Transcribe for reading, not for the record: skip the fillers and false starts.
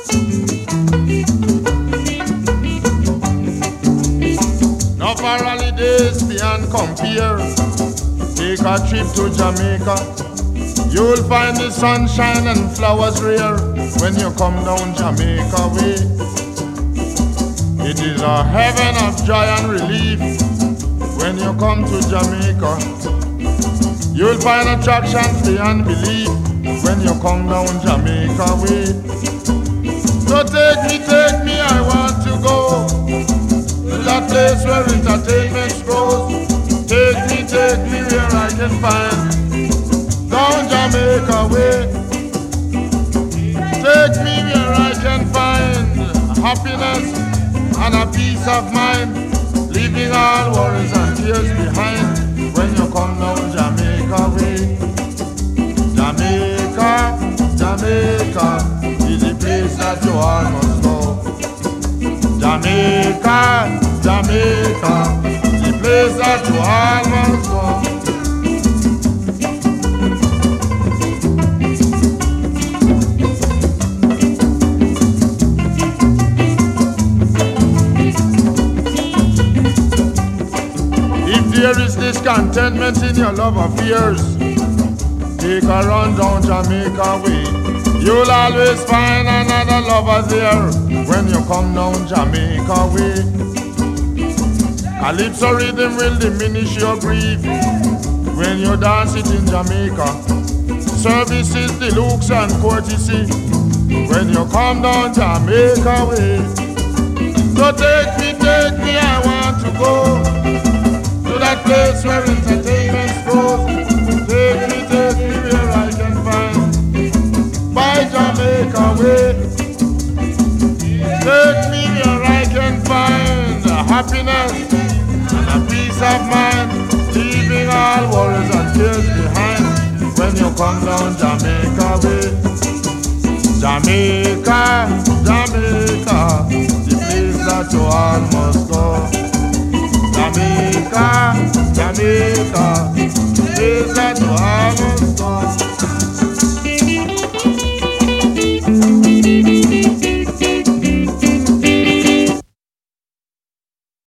Now for holidays beyond compare, take a trip to Jamaica. You'll find the sunshine and flowers rare when you come down Jamaica way. It is a heaven of joy and relief when you come to Jamaica. You'll find attractions beyond belief when you come down Jamaica way. So take me, I want to go to that place where entertainment grows. Take me where I can find down Jamaica way. Take me where I can find happiness and a peace of mind, leaving all worries and fears behind when you come down Jamaica way. Jamaica, Jamaica is the place that you all must go. Jamaica, Jamaica, the place that you all must go. There is discontentment in your love affairs, take a run down Jamaica way. You'll always find another lover there when you come down Jamaica way. Calypso rhythm will diminish your grief when you dance it in Jamaica. Services, deluxe and courtesy when you come down Jamaica way. So take me, I want to go to that place where entertainment grows. Take me where I can find by Jamaica way. Take me where I can find happiness and a peace of mind, leaving all worries and fears behind when you come down Jamaica way. Jamaica, Jamaica, the place that you all must go. Jamaica, Jamaica, place that you